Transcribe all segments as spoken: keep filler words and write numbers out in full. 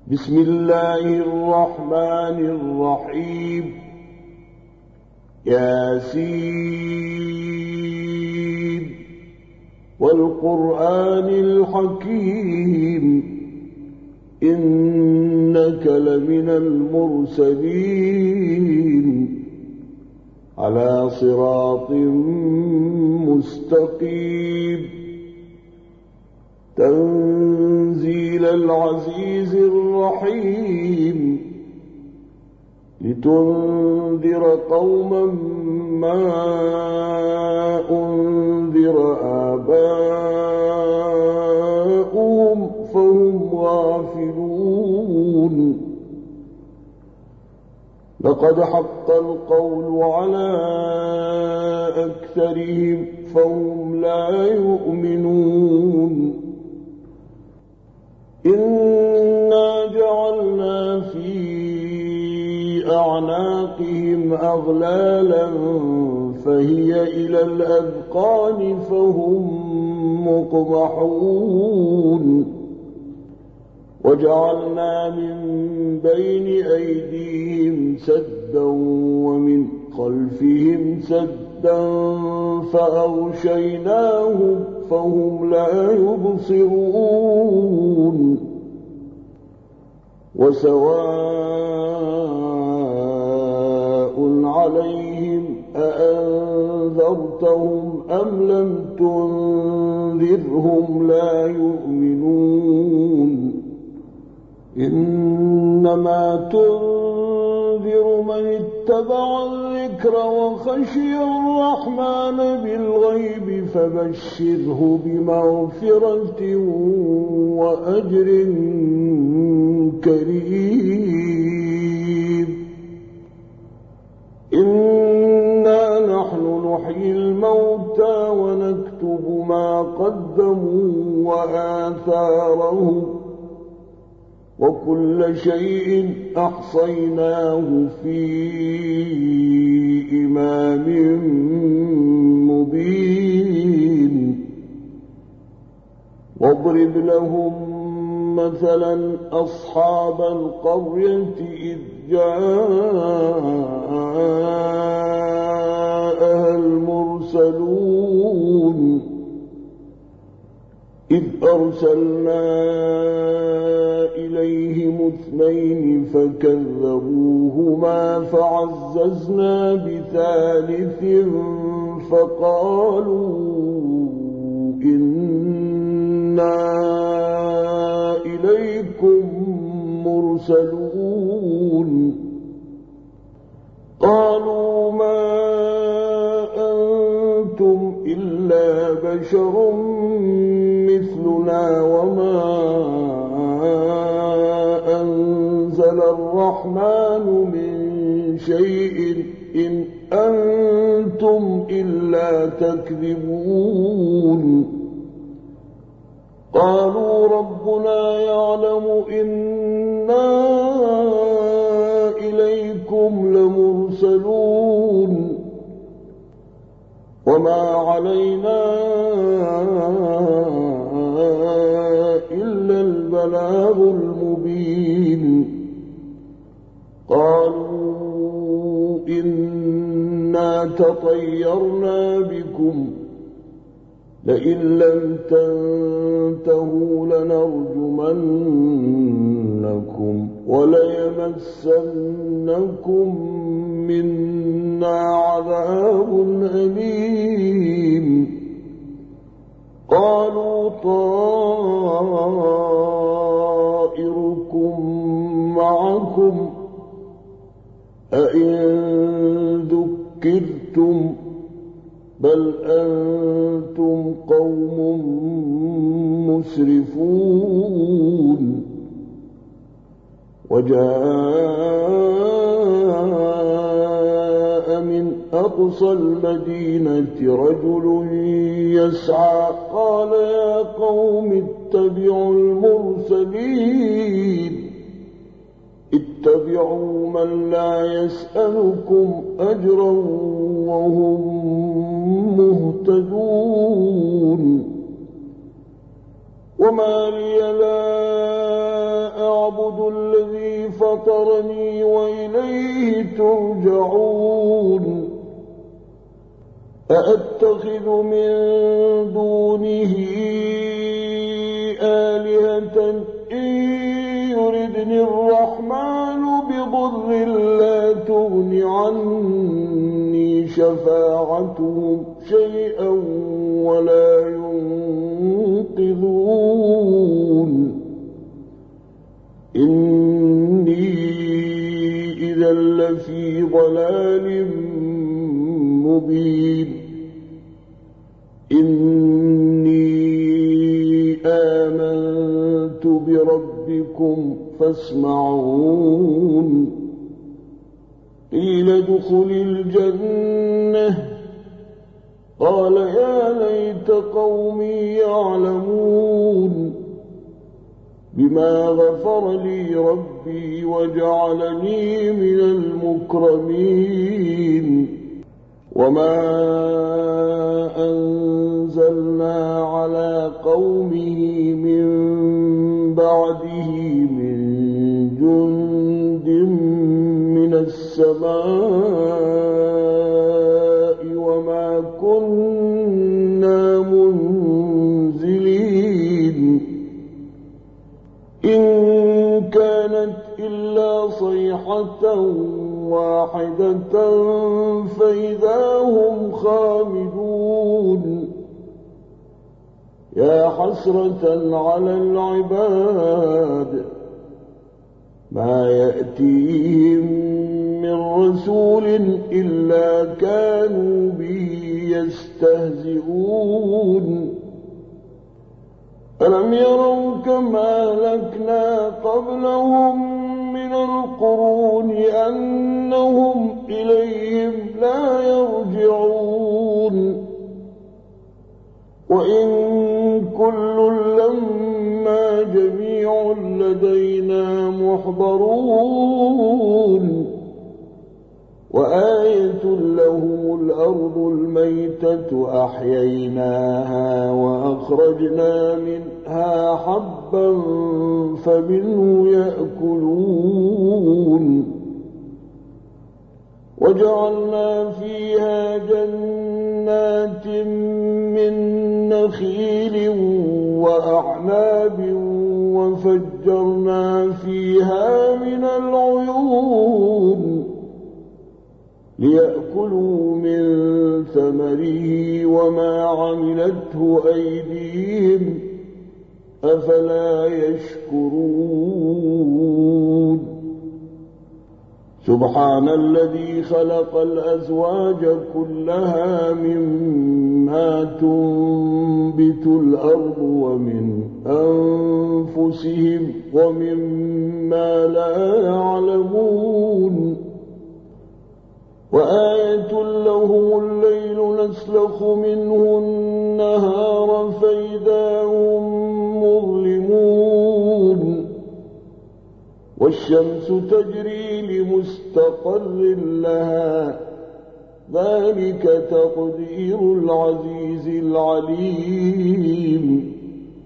بسم الله الرحمن الرحيم ياسين والقرآن الحكيم إنك لمن المرسلين على صراط مستقيم تنزيل العزيز الرحيم لتنذر قوما ما أنذر آباؤهم فهم غافلون لقد حق القول على أكثرهم فهم لا يؤمنون إنا جعلنا في أعناقهم أغلالا فهي إلى الأذقان فهم مقمحون وجعلنا من بين أيديهم سدا ومن خلفهم سدا فأغشيناهم فهم لا يبصرون وسواء عليهم أأنذرتهم أم لم تنذرهم لا يؤمنون إنما تنذر من اتبع الذكر وخشي الرحمن بالغيب فبشره بمغفرة وأجر كريم إنا نحن نحيي الموتى ونكتب ما قدموا وآثارهم وكل شيء أحصيناه في إمام مبين واضرب لهم مثلا أصحاب القرية إذ جاءها المرسلون إذ أرسلنا إليهم اثنين فكذبوهما فعززنا بثالث فقالوا إنا إليكم مرسلون قالوا ما أنتم إلا بشر مثلنا وما أنزل الرحمن من شيء إن أنتم إلا تكذبون قالوا ربنا يعلم إنا إليكم لمرسلون وما علينا إلا البلاغ المبين قالوا إنا تطيرنا بكم لئن لم تنتهوا لنرجمنكم وليمسنكم منا عذاب أليم قالوا طائركم معكم أئن ذكرتم بل أنتم قوم مسرفون وجاء من أقصى المدينة رجل يسعى قال يا قوم اتبعوا المرسلين اتبعوا من لا يسألكم أجرا وهم مهتدون وما لي لا أعبد الذي فطرني وإليه ترجعون أأتخذ من دونه آلهة إن يردني الرحمن بضر لا تغن عني شفاعتهم شيئا ولا ينقذون إني إذا لفي ضلال مبين إني آمنت بربكم فاسمعون قيل ادخل الجنة قال يا ليت قومي يعلمون بما غفر لي ربي وجعلني من المكرمين وما أنزلنا على قومه من بعده من جند من السماء وما كنا منزلين إن كانت إلا صيحة واحدة فإذا هم خامدون يا حسرة على العباد ما يأتيهم من رسول إلا كانوا به يستهزئون ألم يروا كما أهلكنا قبلهم من القرون أنهم إليهم لا يرجعون وإن كل لما جميع لدينا محضرون وآية لهم الأرض الميتة أحييناها وأخرجنا منها حبا فمنه يأكلون وجعلنا فيها جنات من نخيل وأعناب وفجرنا فيها من العيون ليأكلوا من ثمره وما عملته أيديهم أفلا يشكرون سبحان الذي خلق الأزواج كلها مما تنبت الأرض ومن أنفسهم ومما لا يعلمون وآية لهم الليل نسلخ منه النهار فإذا هم مظلمون والشمس تجري لمستقر لها ذلك تقدير العزيز العليم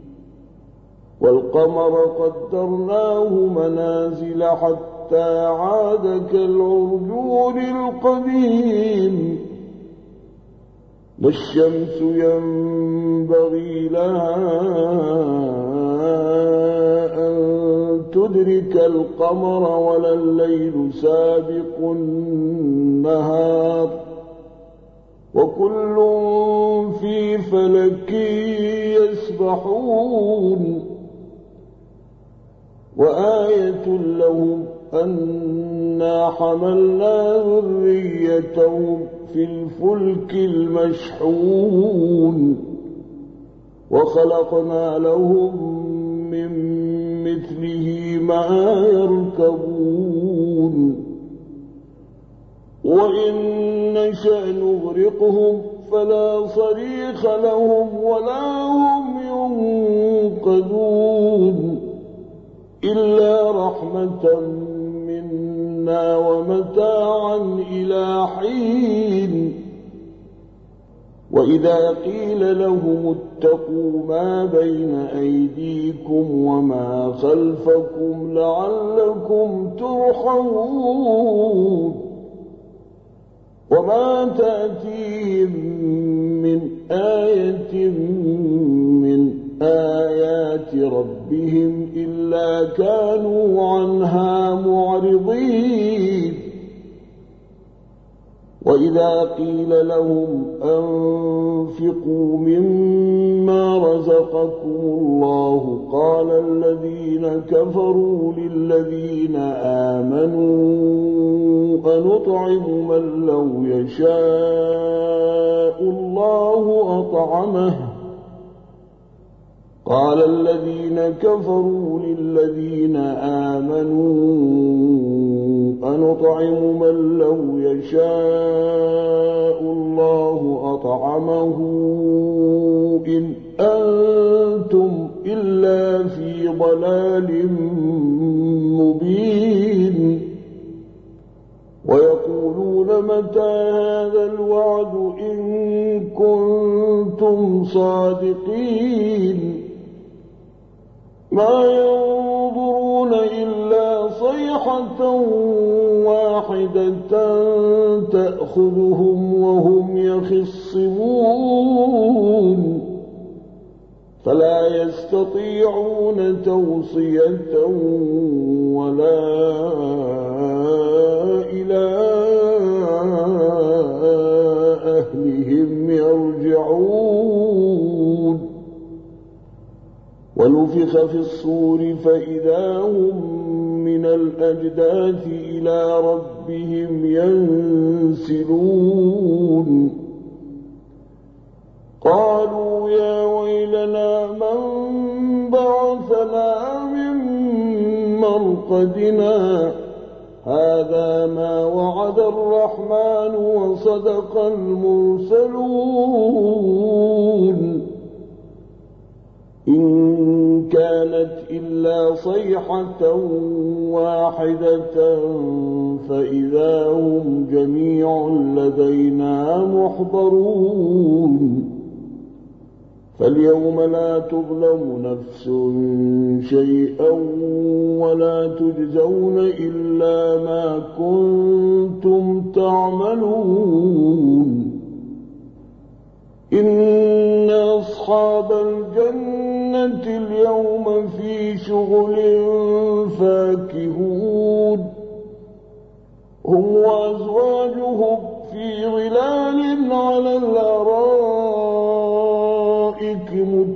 والقمر قدرناه منازل حتى عاد كالعرجون القديم لا الشمس ينبغي لها أن تدرك القمر ولا الليل سابق النهار وكل في فلك يسبحون وآية لهم أنا حملنا ذريتهم في الفلك المشحون وخلقنا لهم من مثله ما يركبون وإن نشأ نغرقهم فلا صريخ لهم ولا هم ينقذون إلا رحمة منا ومتاعا إلى حين وإذا قيل لهم اتقوا ما بين أيديكم وما خلفكم لعلكم ترحمون وما تأتيهم من آية من آيات ربهم إلا كانوا عنها معرضين وإذا قيل لهم أنفقوا مما رزقكم الله قال الذين كفروا للذين آمنوا أنطعم من لو يشاء الله أطعمه قال الذين كفروا للذين آمنوا أنطعم من لو يشاء الله أطعمه إن أنتم إلا في ضلال مبين ويقولون متى هذا الوعد إن كنتم صادقين ما ينظرون إلا صيحة واحدة تأخذهم وهم يخصمون فلا يستطيعون توصية ولا إلى أهلهم يرجعون ونفخ في الصور فإذا هم من الأجداث إلى ربهم ينسلون قالوا يا ويلنا من بعثنا من مرقدنا هذا ما وعد الرحمن وصدق المرسلون إن كانت إلا صيحة واحدة فإذا هم جميع لدينا محضرون فاليوم لا تظلم نفس شيئا ولا تجزون إلا ما كنتم تعملون إن أصحاب الجنة اليوم في شغل فاكهون هم وأزواجهم في ظلال على الأرائك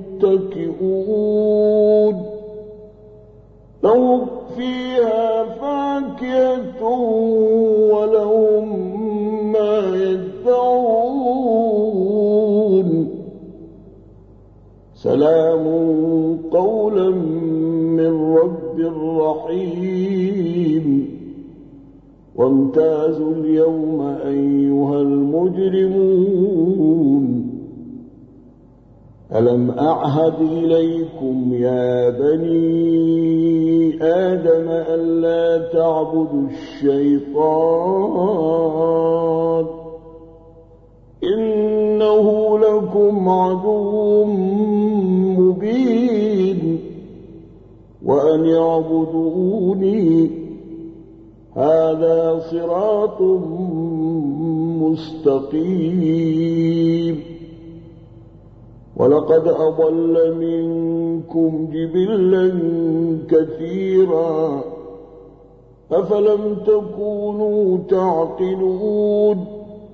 متكئون لهم فيها فاكهة ولهم ما يدعون سلام قولا من رب رحيم وامتازوا اليوم أيها المجرمون ألم أعهد إليكم يا بني آدم ألا تعبدوا الشيطان إنه لكم عدو مبين وأن اعبدوني هذا صراط مستقيم ولقد أضل منكم جبلا كثيرا أفلم تكونوا تعقلون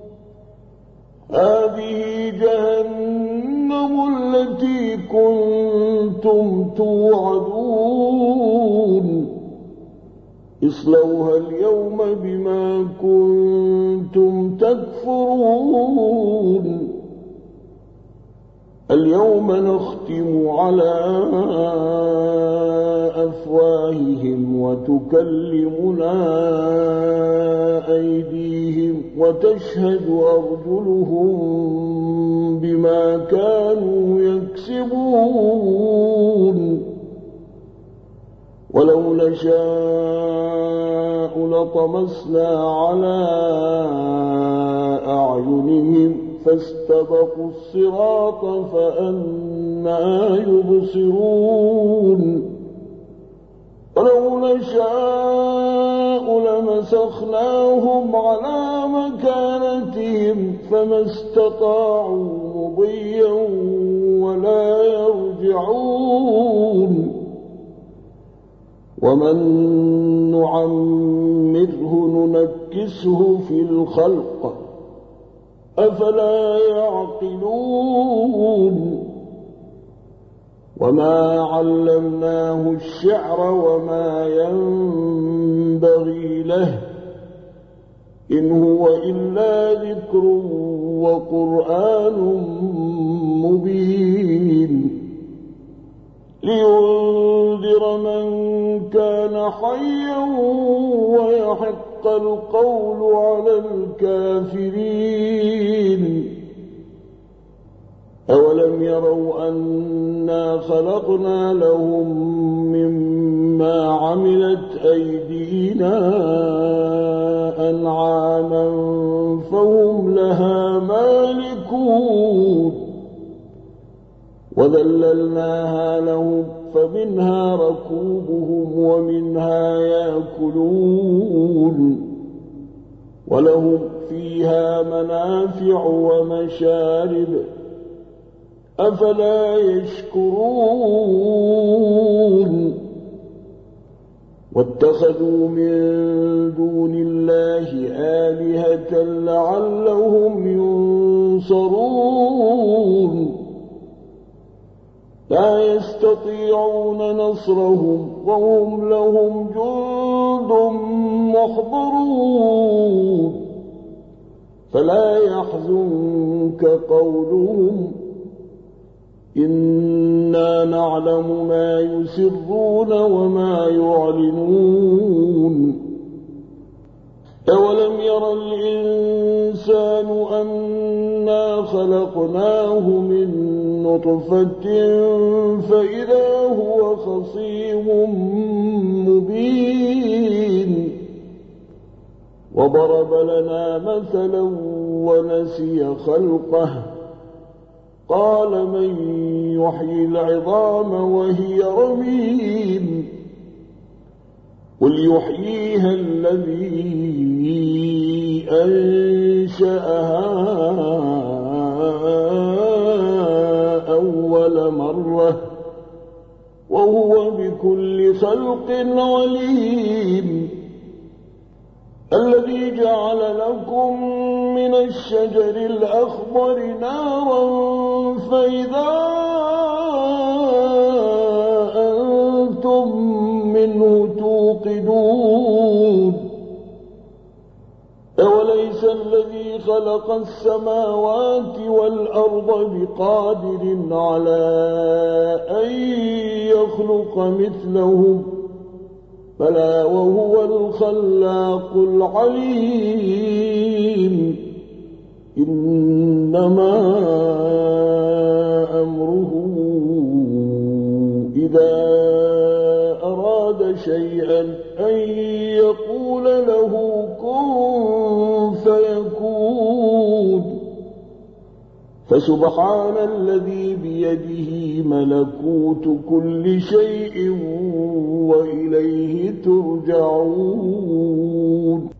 هذه جهنم التي كنتم توعدون اصلوها اليوم بما كنتم تكفرون اليوم نختم على أفواههم وتكلمنا أيديهم وتشهد أرجلهم بما كانوا يكسبون ولو نشاء لطمسنا على أعينهم فاستبقوا الصراط فأنى أنا يبصرون ولو نشاء لمسخناهم على مكانتهم فما استطاعوا مضيا ولا يرجعون ومن نعمره ننكسه في الخلق أفلا يعقلون وما علمناه الشعر وما ينبغي له إن هو إلا ذكر وقرآن مبين لينذر من كان حيا ويحق القول على الكافرين أولم يروا أنا خلقنا لهم مما عملت أيدينا أنعاما فهم لها مالكون وذللناها لهم فمنها ركوبهم ومنها يأكلون ولهم فيها منافع ومشارب أفلا يشكرون واتخذوا من دون الله آلهة لعلهم ينصرون لا يستطيعون نصرهم وهم لهم جند محضرون فلا يحزنك قولهم إنا نعلم ما يسرون وما يعلنون أولم ير الإنسان أنا خلقناه من نطفة فإذا هو خصيم مبين وضرب لنا مثلا ونسي خلقه قال من يحيي العظام وهي رميم قل يحييها الذي أنشأها أول مرة وهو بكل خلق عليم الذي جعل لكم من الشجر الأخضر نارا فإذا أنتم منه توقدون أوليس الذي خلق السماوات والأرض بقادر على أن يخلق مثلهم بلى وهو الخلاق العليم إنما أمره إذا أراد شيئا أن يقول له كن فيكون فسبحان الذي بيده ملكوت كل شيء وإليه ترجعون